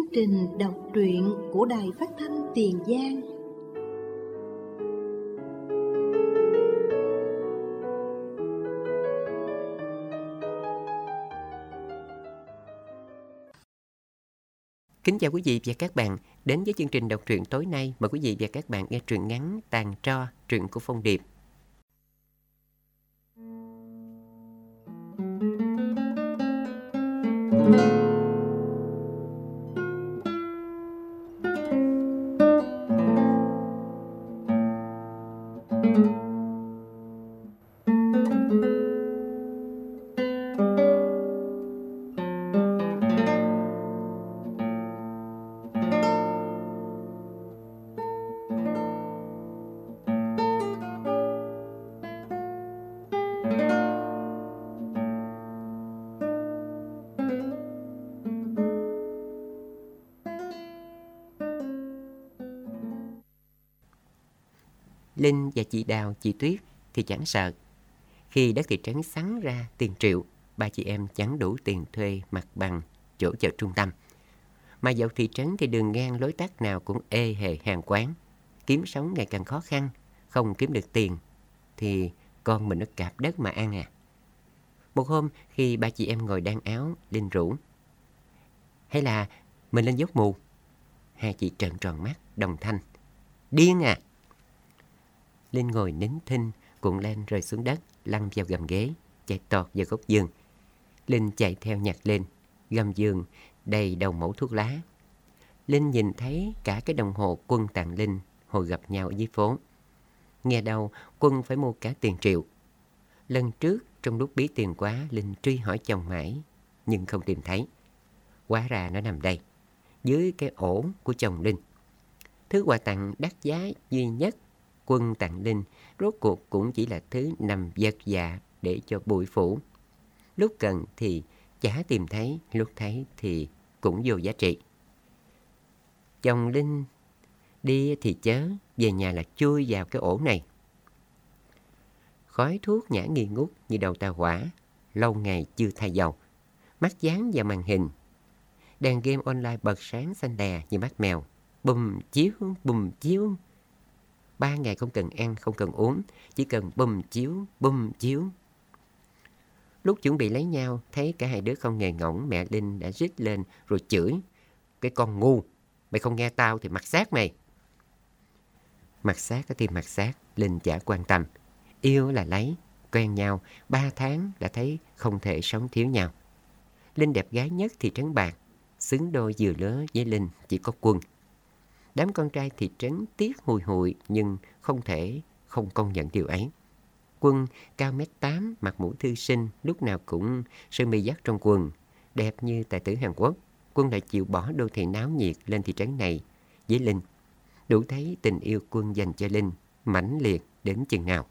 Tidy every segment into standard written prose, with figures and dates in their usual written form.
trình đọc truyện của Đài Phát thanh Tiền Giang. Kính chào quý vị và các bạn. Đến với chương trình đọc truyện tối nay, mời quý vị và các bạn nghe truyện ngắn Tàn Tro, truyện của Phong Điệp. Linh và chị Đào, chị Tuyết thì chẳng sợ. Khi đất thị trấn sắn ra tiền triệu, ba chị em chẳng đủ tiền thuê mặt bằng chỗ chợ trung tâm. Mà dạo thị trấn thì đường ngang lối tắt nào cũng ê hề hàng quán. Kiếm sống ngày càng khó khăn, không kiếm được tiền thì con mình nó cạp đất mà ăn à. Một hôm khi ba chị em ngồi đan áo, Linh rủ: hay là mình lên dốc mù? Hai chị trợn tròn mắt đồng thanh: điên à. Linh ngồi nín thinh, cuộn len rơi xuống đất, lăn vào gầm ghế, chạy tọt vào góc giường. Linh chạy theo nhặt lên. Gầm giường đầy đầu mẩu thuốc lá. Linh nhìn thấy cả cái đồng hồ Quân tặng Linh hồi gặp nhau ở dưới phố. Nghe đâu Quân phải mua cả tiền triệu. Lần trước trong lúc bí tiền quá, Linh truy hỏi chồng mãi nhưng không tìm thấy. Hóa ra nó nằm đây, dưới cái ổ của chồng Linh. Thứ quà tặng đắt giá duy nhất Quân tặng Linh rốt cuộc cũng chỉ là thứ nằm vật dạ để cho bụi phủ. Lúc cần thì chả tìm thấy, lúc thấy thì cũng vô giá trị. Chồng Linh đi thì chớ, về nhà là chui vào cái ổ này. Khói thuốc nhả nghi ngút như đầu tàu hỏa, lâu ngày chưa thay dầu. Mắt dán vào màn hình. Đàn game online bật sáng xanh đè như mắt mèo. Bùm chiếu, bùm chiếu. 3 ngày không cần ăn, không cần uống, chỉ cần bùm chiếu, bùm chiếu. Lúc chuẩn bị lấy nhau, thấy cả hai đứa không nghề ngỗng, mẹ Linh đã rít lên rồi chửi: cái con ngu, mày không nghe tao thì mặc xác mày. Mặc xác thì mặc xác, Linh chả quan tâm. Yêu là lấy, quen nhau 3 tháng đã thấy không thể sống thiếu nhau. Linh đẹp gái nhất thị trấn Bạc, xứng đôi vừa lứa với Linh chỉ có Quân. Đám con trai thị trấn tiếc hùi hụi nhưng không thể không công nhận điều ấy. Quân cao 1m8, mặt mũi thư sinh, lúc nào cũng sơ mi dắt trong quần, đẹp như tài tử Hàn Quốc. Quân lại chịu bỏ đô thị náo nhiệt lên thị trấn này với Linh. Đủ thấy tình yêu Quân dành cho Linh mãnh liệt đến chừng nào.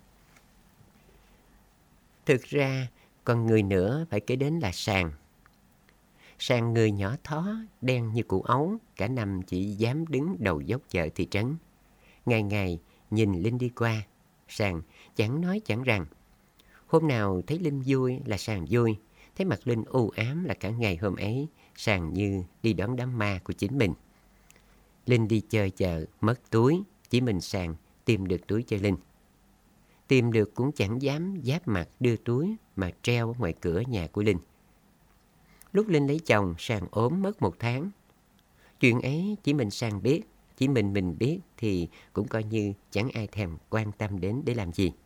Thực ra còn người nữa phải kể đến là Sàn. Sàn người nhỏ thó, đen như củ ấu, cả năm chỉ dám đứng đầu dốc chợ thị trấn. Ngày ngày nhìn Linh đi qua, Sàn chẳng nói chẳng rằng. Hôm nào thấy Linh vui là Sàn vui, thấy mặt Linh u ám là cả ngày hôm ấy Sàn như đi đón đám ma của chính mình. Linh đi chơi chợ mất túi, chỉ mình Sàn tìm được túi cho Linh. Tìm được cũng chẳng dám giáp mặt đưa túi mà treo ở ngoài cửa nhà của Linh. Lúc Linh lấy chồng, Sàn ốm mất 1 tháng. Chuyện ấy chỉ mình Sàn biết, chỉ mình biết thì cũng coi như chẳng ai thèm quan tâm đến để làm gì.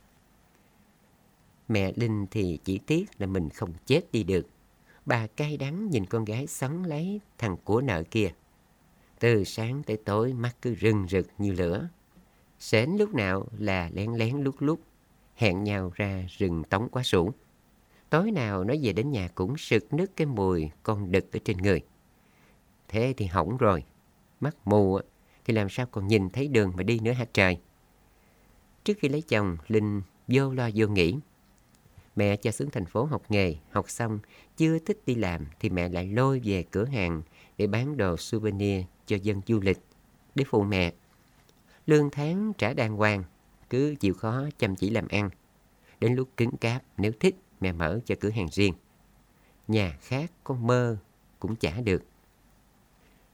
Mẹ Linh thì chỉ tiếc là mình không chết đi được. Bà cay đắng nhìn con gái xoắn lấy thằng của nợ kia. Từ sáng tới tối mắt cứ rừng rực như lửa. Sến lúc nào là lén lén lút lút, hẹn nhau ra rừng tống quá sủ. Tối nào nó về đến nhà cũng sực nức cái mùi con đực ở trên người. Thế thì hỏng rồi. Mắt mù thì làm sao còn nhìn thấy đường mà đi nữa hả trời. Trước khi lấy chồng, Linh vô lo vô nghĩ. Mẹ cho xuống thành phố học nghề, học xong chưa thích đi làm thì mẹ lại lôi về cửa hàng để bán đồ souvenir cho dân du lịch để phụ mẹ. Lương tháng trả đàng hoàng, cứ chịu khó chăm chỉ làm ăn. Đến lúc cứng cáp, nếu thích mẹ mở cho cửa hàng riêng. Nhà khác con mơ cũng chả được.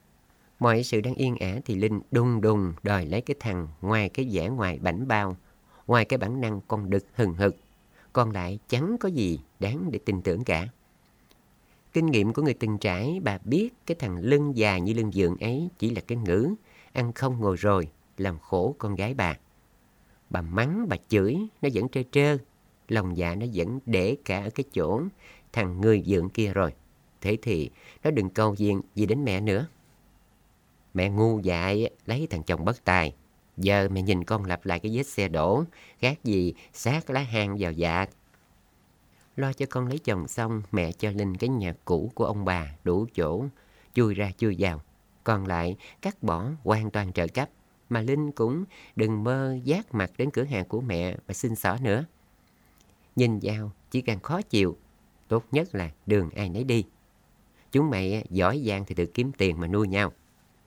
Mọi sự đang yên ả thì Linh đùng đùng đòi lấy cái thằng ngoài cái vẻ ngoài bảnh bao, ngoài cái bản năng con đực hừng hực, còn lại chẳng có gì đáng để tin tưởng cả. Kinh nghiệm của người từng trải, bà biết cái thằng lưng dài như lưng dượng ấy chỉ là cái ngữ, ăn không ngồi rồi, làm khổ con gái bà. Bà mắng, bà chửi, nó vẫn trơ trơ, lòng dạ nó vẫn để cả ở cái chỗ thằng người dượng kia rồi. Thế thì nó đừng cầu diện gì đến mẹ nữa. Mẹ ngu dại lấy thằng chồng bất tài. Giờ mẹ nhìn con lặp lại cái vết xe đổ, khác gì sát lá hang vào dạ. Lo cho con lấy chồng xong, mẹ cho Linh cái nhà cũ của ông bà đủ chỗ, chui ra chui vào. Còn lại cắt bỏ hoàn toàn trợ cấp, mà Linh cũng đừng mơ dát mặt đến cửa hàng của mẹ và xin xỏ nữa. Nhìn vào chỉ càng khó chịu, tốt nhất là đường ai nấy đi. Chúng mày giỏi giang thì tự kiếm tiền mà nuôi nhau.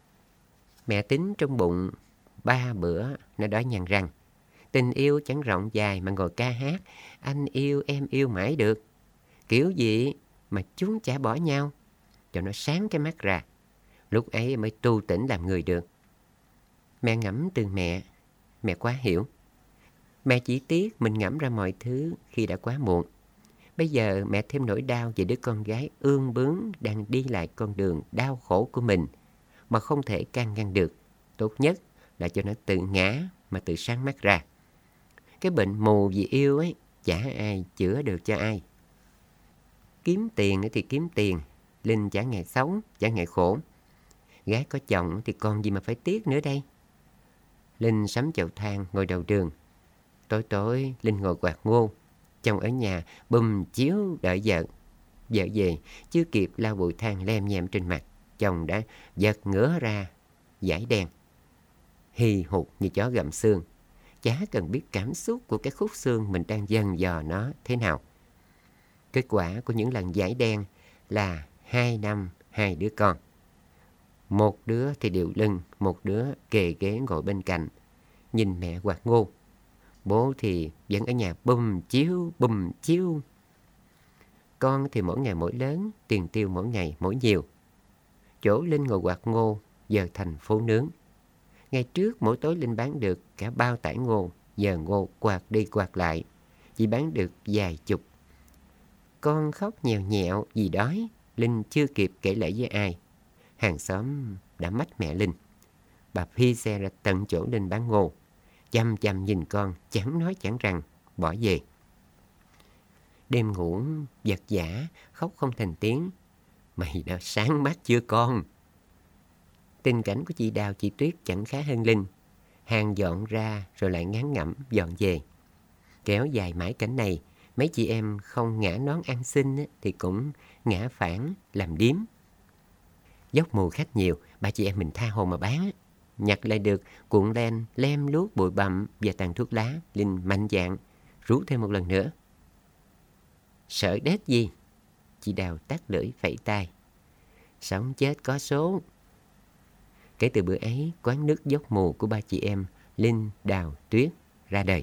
Mẹ tính trong bụng 3 bữa nó đói nhăn răng. Tình yêu chẳng rộng dài mà ngồi ca hát anh yêu em yêu mãi được. Kiểu gì mà chúng chả bỏ nhau, cho nó sáng cái mắt ra. Lúc ấy mới tu tỉnh làm người được. Mẹ ngẫm từ mẹ quá hiểu. Mẹ chỉ tiếc mình ngẫm ra mọi thứ khi đã quá muộn. Bây giờ mẹ thêm nỗi đau về đứa con gái ương bướng đang đi lại con đường đau khổ của mình mà không thể can ngăn được. Tốt nhất là cho nó tự ngã mà tự sáng mắt ra. Cái bệnh mù vì yêu ấy, chả ai chữa được cho ai. Kiếm tiền thì kiếm tiền, Linh chả ngại xấu, chả ngại khổ. Gái có chồng thì còn gì mà phải tiếc nữa đây. Linh sắm chậu than ngồi đầu đường. Tối tối Linh ngồi quạt ngô. Chồng ở nhà bùm chiếu đợi vợ. Vợ về chưa kịp lau bụi than lem nhem trên mặt, chồng đã giật ngửa ra dải đen, hì hục như chó gặm xương. Chả cần biết cảm xúc của cái khúc xương mình đang dần dò nó thế nào. Kết quả của những lần dải đen là 2 năm 2 đứa con. Một đứa thì điệu lưng, một đứa kề ghế ngồi bên cạnh, nhìn mẹ quạt ngô. Bố thì vẫn ở nhà bùm chiếu. Con thì mỗi ngày mỗi lớn, tiền tiêu mỗi ngày mỗi nhiều. Chỗ Linh ngồi quạt ngô giờ thành phố nướng. Ngày trước mỗi tối Linh bán được cả bao tải ngô, giờ ngô quạt đi quạt lại, chỉ bán được vài chục. Con khóc nhèo nhẹo vì đói, Linh chưa kịp kể lể với ai. Hàng xóm đã mách mẹ Linh. Bà phi xe ra tận chỗ Linh bán ngô, chăm chăm nhìn con, chẳng nói chẳng rằng, bỏ về. Đêm ngủ vật vã, khóc không thành tiếng. Mày đã sáng mắt chưa con? Tình cảnh của chị Đào, chị Tuyết chẳng khá hơn Linh. Hàng dọn ra rồi lại ngán ngẩm dọn về. Kéo dài mãi cảnh này, mấy chị em không ngã nón ăn xin thì cũng ngã phản làm điếm. Dốc mù khách nhiều, ba chị em mình tha hồ mà bán. Nhặt lại được cuộn len, lem luốc bụi bặm và tàn thuốc lá, Linh mạnh dạn rú thêm một lần nữa. Sợ đét gì? Chị Đào tắt lưỡi vẫy tay. Sống chết có số. Kể từ bữa ấy, quán nước dốc mù của ba chị em Linh, Đào, Tuyết ra đời.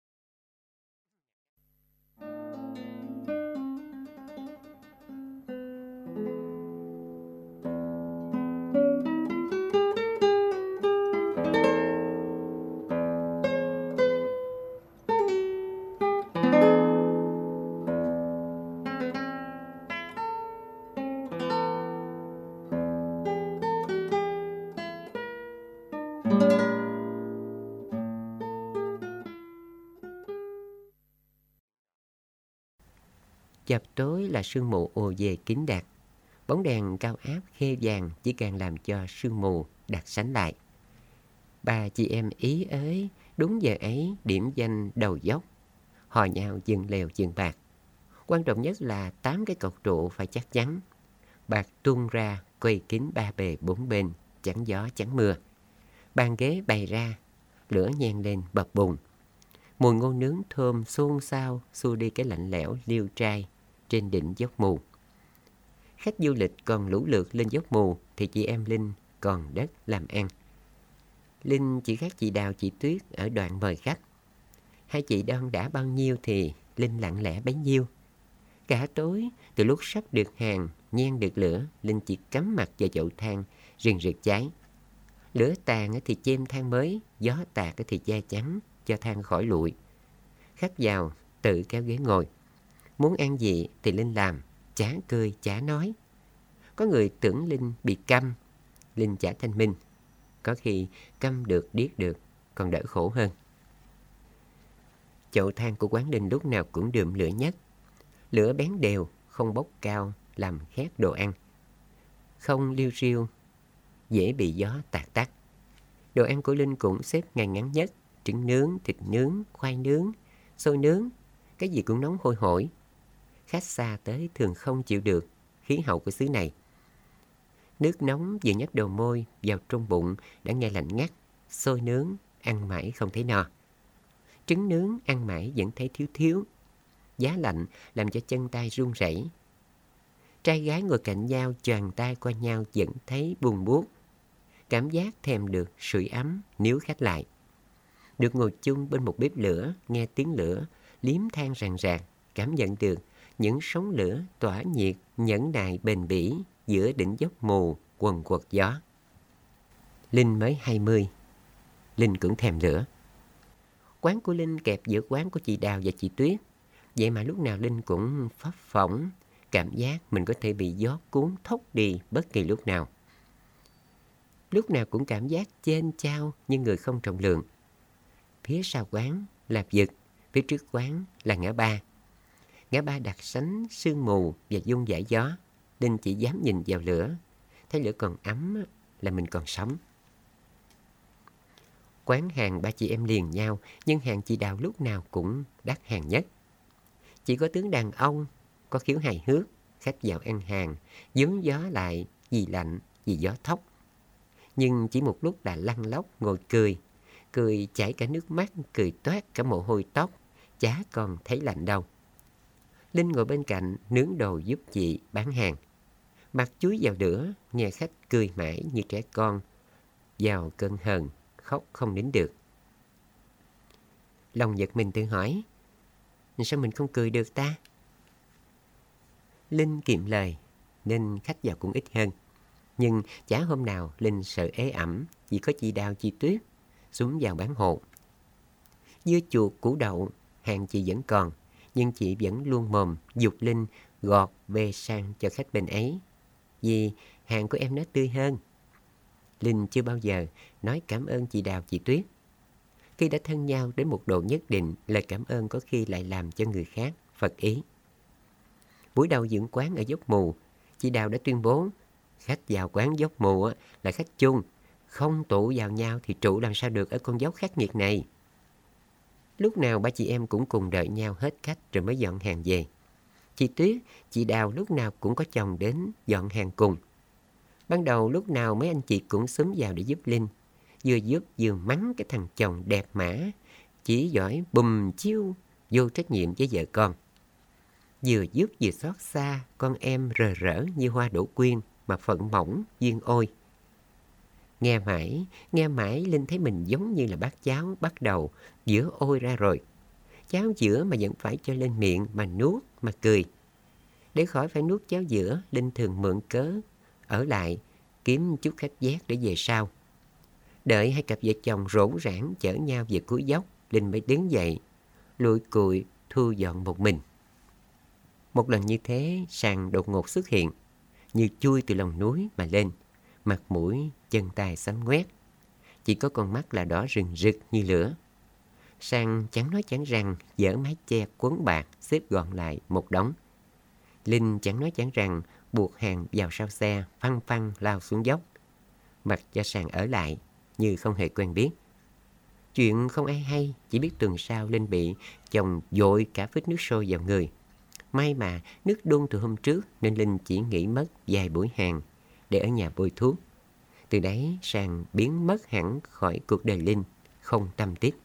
Chập tối là sương mù ùa về kín đặc. Bóng đèn cao áp khe vàng chỉ càng làm cho sương mù đặc sánh lại. Ba chị em ý ới đúng giờ ấy điểm danh đầu dốc, hò nhau dừng lèo dừng bạc. Quan trọng nhất là 8 cái cọc trụ phải chắc chắn. Bạc tung ra quay kín ba bề bốn bên, chẳng gió chẳng mưa. Bàn ghế bày ra, lửa nhen lên bập bùng. Mùi ngô nướng thơm xôn xao xua đi cái lạnh lẽo liêu trai trên đỉnh dốc mù. Khách du lịch còn lũ lượt lên dốc mù thì chị em Linh còn đất làm ăn. Linh chỉ khác chị Đào, chị Tuyết ở đoạn mời khách. Hai chị đon đã bao nhiêu thì Linh lặng lẽ bấy nhiêu. Cả tối, từ lúc sắp được hàng, nhen được lửa, Linh chỉ cắm mặt vào chậu than, rừng rực cháy. Lửa tàn thì chêm than mới, gió tạt thì che chắn cho than khỏi lụi. Khách vào tự kéo ghế ngồi. Muốn ăn gì thì Linh làm, chả cười chả nói. Có người tưởng Linh bị câm, Linh chả thanh minh. Có khi câm được điếc được, còn đỡ khổ hơn. Chậu than của quán Linh lúc nào cũng đượm lửa nhất. Lửa bén đều, không bốc cao làm khét đồ ăn. Không liu riu, dễ bị gió tạt tắt. Đồ ăn của Linh cũng xếp ngay ngắn nhất. Trứng nướng, thịt nướng, khoai nướng, xôi nướng, cái gì cũng nóng hôi hổi. Khách xa tới thường không chịu được khí hậu của xứ này. Nước nóng vừa nhấp đầu môi vào trong bụng đã nghe lạnh ngắt. Xôi nướng ăn mãi không thấy no. Trứng nướng ăn mãi vẫn thấy thiếu thiếu. Giá lạnh làm cho chân tay run rẩy. Trai gái ngồi cạnh nhau choàng tay qua nhau vẫn thấy buồn buốt. Cảm giác thèm được sưởi ấm níu khách lại. Được ngồi chung bên một bếp lửa, nghe tiếng lửa liếm than ràn rạc, cảm nhận được những sóng lửa tỏa nhiệt nhẫn nại bền bỉ giữa đỉnh dốc mù quần quật gió. Linh mới 20, Linh cũng thèm lửa. Quán của Linh kẹp giữa quán của chị Đào và chị Tuyết. Vậy mà lúc nào Linh cũng phấp phỏng, cảm giác mình có thể bị gió cuốn thốc đi bất kỳ lúc nào. Lúc nào cũng cảm giác chênh chao như người không trọng lượng. Phía sau quán là vực, phía trước quán là ngã ba. Ngã ba đặt sánh sương mù và dung dải gió. Linh chỉ dám nhìn vào lửa. Thấy lửa còn ấm là mình còn sống. Quán hàng ba chị em liền nhau, nhưng hàng chị Đào lúc nào cũng đắt hàng nhất. Chỉ có tướng đàn ông, có khiếu hài hước, khách vào ăn hàng, dúm gió lại vì lạnh, vì gió thốc. Nhưng chỉ một lúc là lăn lóc ngồi cười chảy cả nước mắt, cười toát cả mồ hôi tóc, chả còn thấy lạnh đâu. Linh ngồi bên cạnh nướng đồ giúp chị bán hàng. Mặt chúi vào lửa, nghe khách cười mãi như trẻ con. Vào cơn hờn, khóc không nín được. Lòng giật mình tự hỏi, sao mình không cười được ta? Linh kiệm lời, nên khách vào cũng ít hơn. Nhưng chả hôm nào Linh sợ ế ẩm, chỉ có chị Đào chị Tuyết xuống vào bán hộ. Dưa chuột, củ đậu, hàng chị vẫn còn, nhưng chị vẫn luôn mồm giục Linh gọt về sang cho khách bên ấy, vì hàng của em nó tươi hơn. Linh chưa bao giờ nói cảm ơn chị Đào chị Tuyết. Khi đã thân nhau đến một độ nhất định, lời cảm ơn có khi lại làm cho người khác phật ý. Buổi đầu dựng quán ở Dốc Mù, chị Đào đã tuyên bố khách vào quán Dốc Mù là khách chung, không tụ vào nhau thì trụ làm sao được ở con dốc khắc nghiệt này. Lúc nào ba chị em cũng cùng đợi nhau hết khách rồi mới dọn hàng về. Chị Tuyết, chị Đào lúc nào cũng có chồng đến dọn hàng cùng. Ban đầu lúc nào mấy anh chị cũng xúm vào để giúp Linh. Vừa giúp vừa mắng cái thằng chồng đẹp mã, chỉ giỏi bùm chiêu, vô trách nhiệm với vợ con. Vừa giúp vừa xót xa con em rờ rỡ như hoa đỗ quyên mà phận mỏng duyên ôi. Nghe mãi Linh thấy mình giống như là bát cháo bắt đầu giữa ôi ra rồi. Cháo giữa mà vẫn phải cho lên miệng mà nuốt mà cười. Để khỏi phải nuốt cháo giữa, Linh thường mượn cớ ở lại kiếm chút khách vét để về sau. Đợi hai cặp vợ chồng rỗn rãng chở nhau về cuối dốc, Linh mới đứng dậy, lùi cùi thu dọn một mình. Một lần như thế, Sàng đột ngột xuất hiện, như chui từ lòng núi mà lên, mặt mũi chân tay xám ngoét, chỉ có con mắt là đỏ rừng rực như lửa. Sàng chẳng nói chẳng rằng giở mái che quấn bạc xếp gọn lại một đống. Linh chẳng nói chẳng rằng buộc hàng vào sau xe, phăng phăng lao xuống dốc, mặc cho Sàng ở lại như không hề quen biết. Chuyện không ai hay, chỉ biết tuần sau Linh bị chồng dội cả phích nước sôi vào người. May mà nước đun từ hôm trước nên Linh chỉ nghỉ mất vài buổi hàng để ở nhà bôi thuốc. Từ đấy Sàng biến mất hẳn khỏi cuộc đời Linh, không tâm tích.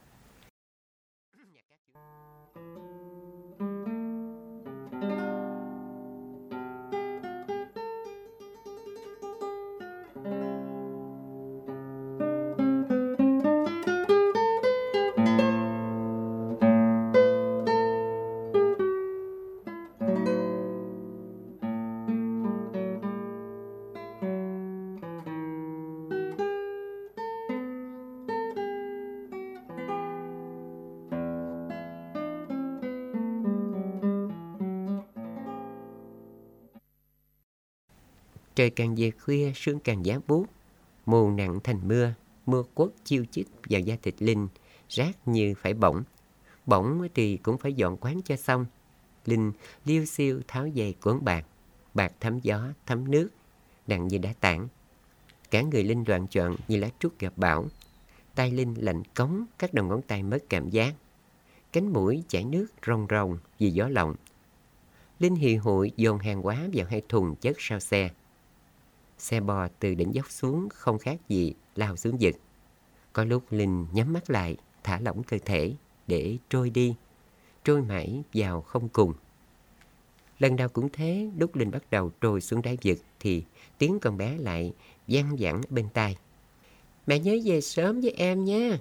Trời càng về khuya, sương càng giá buốt, mù nặng thành mưa, mưa quất chiêu chích vào da thịt Linh, rát như phải bỏng. Bỏng thì cũng phải dọn quán cho xong. Linh liêu xiêu tháo giày cuốn bạc, bạc thấm gió, thấm nước, nặng như đá tảng. Cả người Linh loạng choạng như lá trúc gặp bão. Tay Linh lạnh cống, các đầu ngón tay mất cảm giác. Cánh mũi chảy nước ròng ròng vì gió lộng. Linh hì hụi dồn hàng hóa vào 2 thùng chất sau xe. Xe bò từ đỉnh dốc xuống không khác gì lao xuống vực. Có lúc Linh nhắm mắt lại, thả lỏng cơ thể để trôi đi, trôi mãi vào không cùng. Lần nào cũng thế, lúc Linh bắt đầu trôi xuống đáy vực thì tiếng con bé lại văng vẳng bên tai. Mẹ nhớ về sớm với em nha.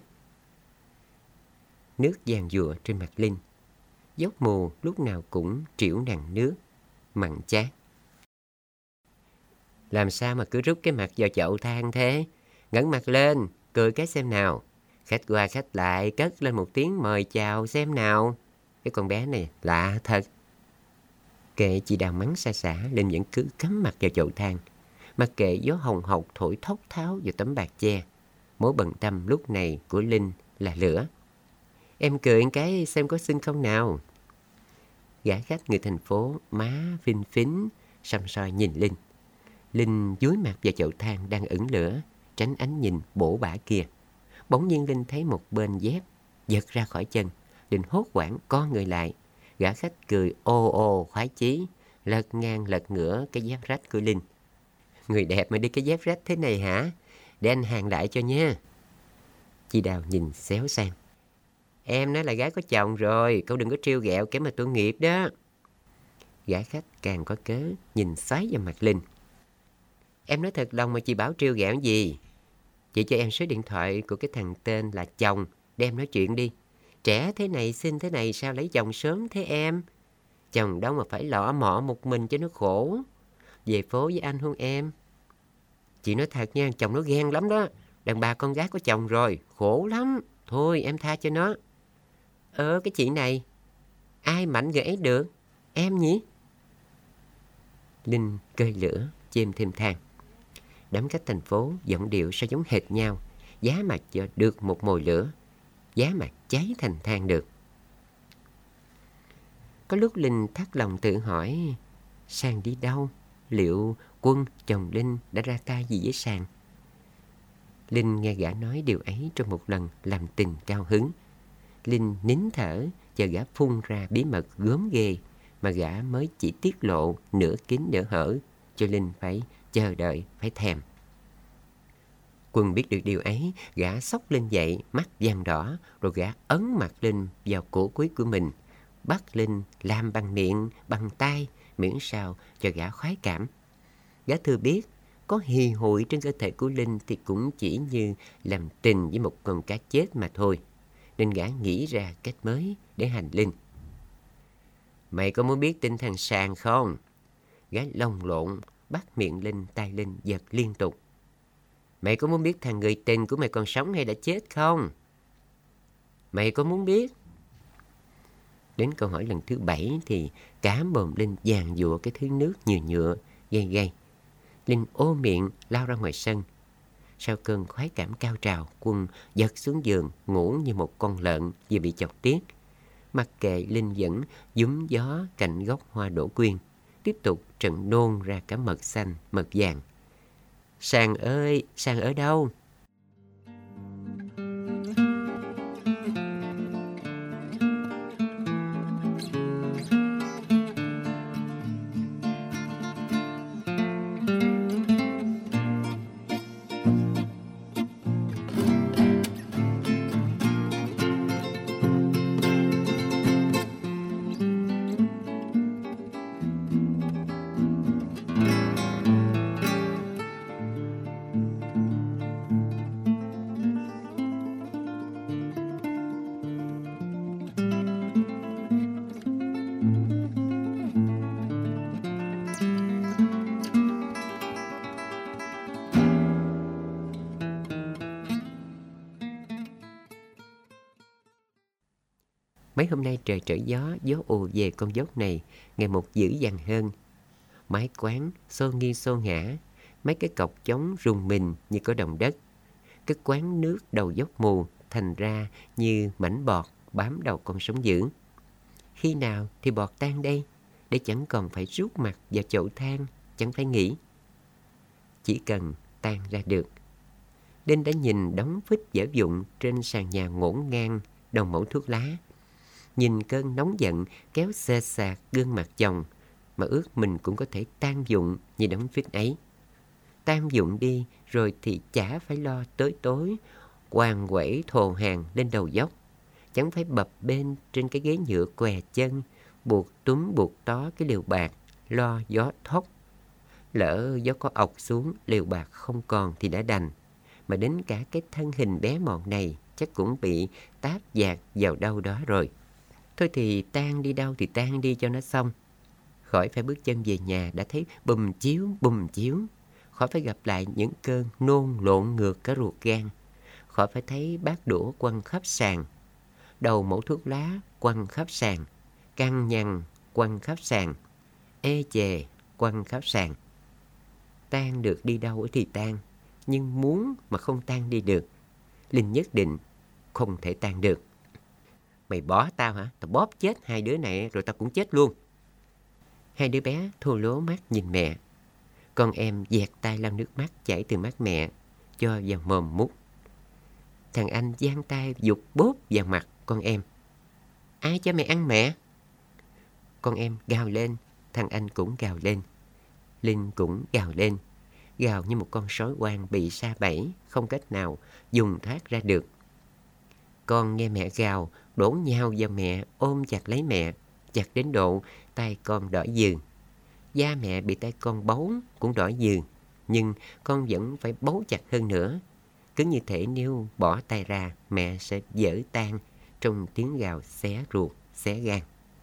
Nước vàng dụa trên mặt Linh. Dốc mù lúc nào cũng trĩu nặng nước, mặn chát. Làm sao mà cứ rút cái mặt vào chậu than thế? Ngẩng mặt lên, cười cái xem nào. Khách qua khách lại, cất lên một tiếng mời chào xem nào. Cái con bé này lạ thật. Kệ chị Đào mắng xa xả, Linh vẫn cứ cắm mặt vào chậu than. Mặc kệ gió hồng hộc thổi thốc tháo vào tấm bạc che. Mối bận tâm lúc này của Linh là lửa. Em cười cái xem có xinh không nào. Gã khách người thành phố, má phinh phính, săm soi nhìn Linh. Linh dúi mặt vào chậu than đang ửng lửa, tránh ánh nhìn bổ bả kia. Bỗng nhiên Linh thấy một bên dép giật ra khỏi chân. Linh hốt hoảng co người lại. Gã khách cười ồ ồ khoái chí, lật ngang lật ngửa cái dép rách của Linh. Người đẹp mà đi cái dép rách thế này hả? Để anh hàng lại cho nha. Chị Đào nhìn xéo sang. Em nói là gái có chồng rồi, cậu đừng có trêu ghẹo kẻ mà tội nghiệp đó. Gã khách càng có cớ nhìn xoáy vào mặt Linh. Em nói thật lòng mà chị bảo trêu ghẹo gì? Chị cho em số điện thoại của cái thằng tên là chồng, đem nói chuyện đi. Trẻ thế này, xinh thế này sao lấy chồng sớm thế em? Chồng đâu mà phải lọ mọ một mình cho nó khổ. Về phố với anh hôn em. Chị nói thật nha, chồng nó ghen lắm đó. Đàn bà con gái có chồng rồi, khổ lắm. Thôi em tha cho nó. Cái chị này, ai mạnh người ấy được, em nhỉ? Linh cơi lửa, chêm thêm than. Đám khách thành phố giọng điệu sao giống hệt nhau. Giá mà cho được một mồi lửa, giá mà cháy thành than được. Có lúc Linh thắt lòng tự hỏi, Sang đi đâu? Liệu Quân, chồng Linh đã ra tay gì với Sang? Linh nghe gã nói điều ấy trong một lần làm tình cao hứng. Linh nín thở, chờ gã phun ra bí mật gớm ghê mà gã mới chỉ tiết lộ nửa kín nửa hở, cho Linh phải chờ đợi, phải thèm. Quân biết được điều ấy, gã xốc Linh dậy, mắt vàng đỏ, rồi gã ấn mặt Linh vào cổ quý của mình, bắt Linh làm bằng miệng, bằng tay, miễn sao cho gã khoái cảm. Gã thừa biết, có hì hụi trên cơ thể của Linh thì cũng chỉ như làm tình với một con cá chết mà thôi, nên gã nghĩ ra cách mới để hành Linh. Mày có muốn biết tin thằng Sàng không? Gã lồng lộn, bắt miệng Linh, tay Linh giật liên tục. Mày có muốn biết thằng người tình của mày còn sống hay đã chết không? Mày có muốn biết? Đến câu hỏi lần thứ 7 thì cả mồm Linh giàn giụa cái thứ nước nhựa nhựa, gay gay. Linh ôm miệng lao ra ngoài sân. Sau cơn khoái cảm cao trào, Quân giật xuống giường ngủ như một con lợn vừa bị chọc tiết. Mặc kệ Linh vẫn dúm gió cạnh gốc hoa đỗ quyên, tiếp tục trận nôn ra cả mật xanh, mật vàng. Sàng ơi, Sàng ở đâu? Mấy hôm nay trời trở gió, gió ùa về con dốc này ngày một dữ dằn hơn. Mái quán xô nghiêng xô ngã, Mấy cái cọc trống rung mình như có động đất. Cái quán nước đầu dốc mù thành ra như mảnh bọt bám đầu con sóng dữ. Khi nào thì bọt tan đây, để chẳng còn phải rút mặt vào chậu than, chẳng phải nghĩ. Chỉ cần tan ra được. Linh đã nhìn đống phích dở dụng trên sàn nhà ngổn ngang đầu mẩu thuốc lá. Nhìn cơn nóng giận kéo xê xạc gương mặt chồng, mà ước mình cũng có thể tan dụng như đống phích ấy. Tan dụng đi rồi thì chả phải lo tới tối quàng quẩy thồ hàng lên đầu dốc, chẳng phải bập bênh trên cái ghế nhựa què chân, buộc túm buộc tó cái liều bạt, lo gió thốc. Lỡ gió có ọc xuống, liều bạt không còn thì đã đành, mà đến cả cái thân hình bé mọn này chắc cũng bị táp dạt vào đâu đó rồi. Thôi thì tan đi đâu thì tan đi cho nó xong. Khỏi phải bước chân về nhà đã thấy bùm chiếu, khỏi phải gặp lại những cơn nôn lộn ngược cả ruột gan, khỏi phải thấy bát đũa quăng khắp sàn, đầu mẩu thuốc lá quăng khắp sàn, căng nhằn quăng khắp sàn, ê chề quăng khắp sàn. Tan được đi đâu thì tan, nhưng muốn mà không tan đi được, Linh nhất định không thể tan được. Mày bỏ tao hả? Tao bóp chết hai đứa này rồi tao cũng chết luôn. Hai đứa bé thô lố mắt nhìn mẹ. Con em dẹt tay lau nước mắt chảy từ mắt mẹ cho vào mồm mút. Thằng anh giang tay giục bóp vào mặt con em. Ai cho mày ăn mẹ? Con em gào lên, thằng anh cũng gào lên. Linh cũng gào lên, gào như một con sói hoang bị sa bẫy, không cách nào dùng thoát ra được. Con nghe mẹ gào, đổ nhào vào mẹ, ôm chặt lấy mẹ, chặt đến độ tay con đỏ dừ. Da mẹ bị tay con bấu cũng đỏ dừ, nhưng con vẫn phải bấu chặt hơn nữa. Cứ như thể nếu bỏ tay ra, mẹ sẽ vỡ tan trong tiếng gào xé ruột, xé gan.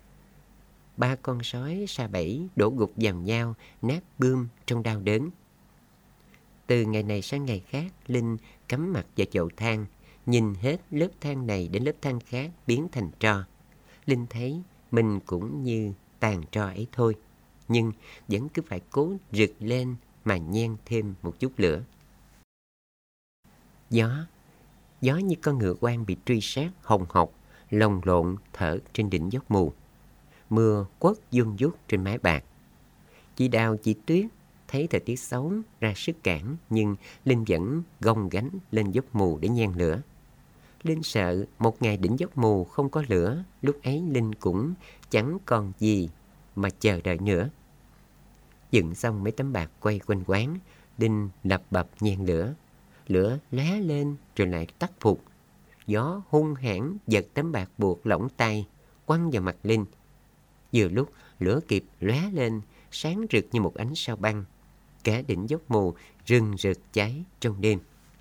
Ba con sói sa bẫy đổ gục vào nhau, nát bươm trong đau đớn. Từ ngày này sang ngày khác, Linh cắm mặt vào chậu than, nhìn hết lớp than này đến lớp than khác biến thành tro. Linh thấy mình cũng như tàn tro ấy thôi, nhưng vẫn cứ phải cố rực lên mà nhen thêm một chút lửa. Gió như con ngựa quan bị truy sát hồng hộc, lồng lộn thở trên đỉnh dốc mù. Mưa quất vuông vút trên mái bạc. Chị Đào, chị Tuyết thấy thời tiết xấu ra sức cản, nhưng Linh vẫn gồng gánh lên dốc mù để nhen lửa. Linh sợ một ngày đỉnh dốc mù không có lửa, lúc ấy Linh cũng chẳng còn gì mà chờ đợi nữa. Dựng xong mấy tấm bạc quay quanh quán, Linh lập bập nhen lửa. Lửa lóe lên rồi lại tắt phục. Gió hung hãn giật tấm bạc buộc lỏng tay, quăng vào mặt Linh. Vừa lúc lửa kịp lóe lên, sáng rực như một ánh sao băng. Cả đỉnh dốc mù rừng rực cháy trong đêm.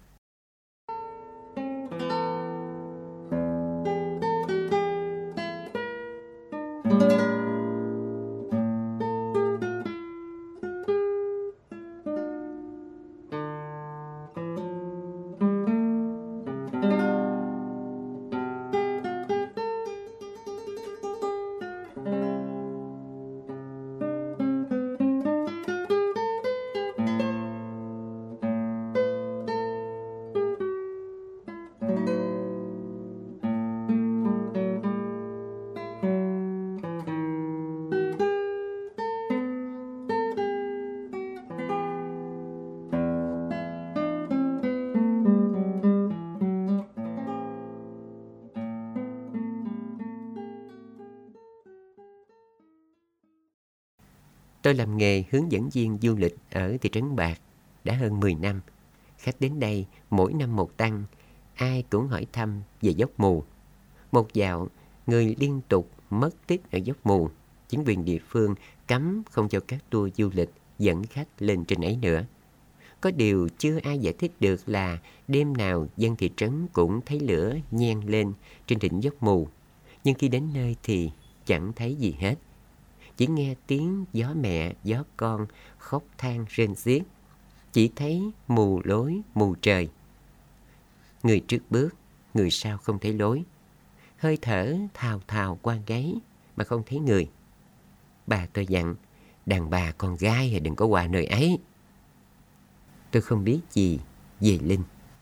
Tôi làm nghề hướng dẫn viên du lịch ở thị trấn Bạc đã hơn 10 năm. Khách đến đây mỗi năm một tăng, ai cũng hỏi thăm về dốc mù. Một dạo, người liên tục mất tích ở dốc mù. Chính quyền địa phương cấm không cho các tour du lịch dẫn khách lên trên ấy nữa. Có điều chưa ai giải thích được là đêm nào dân thị trấn cũng thấy lửa nhen lên trên đỉnh dốc mù. Nhưng khi đến nơi thì chẳng thấy gì hết. Chỉ nghe tiếng gió mẹ, gió con khóc than rên xiết. Chỉ thấy mù lối, mù trời. Người trước bước, người sau không thấy lối. Hơi thở thào thào qua gáy mà không thấy người. Bà tôi dặn, đàn bà con gái đừng có qua nơi ấy. tôi không biết gì về Linh.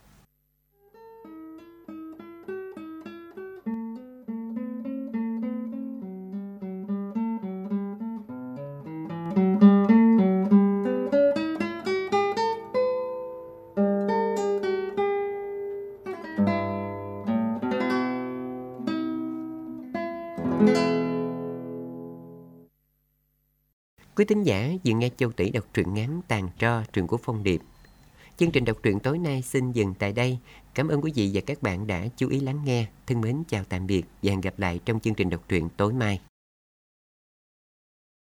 Quý thính giả vừa nghe Châu Tỷ đọc truyện ngắn Tàn Tro, truyện của Phong Điệp. Chương trình đọc truyện tối nay xin dừng tại đây. Cảm ơn quý vị và các bạn đã chú ý lắng nghe. Thân mến chào tạm biệt và hẹn gặp lại trong chương trình đọc truyện tối mai.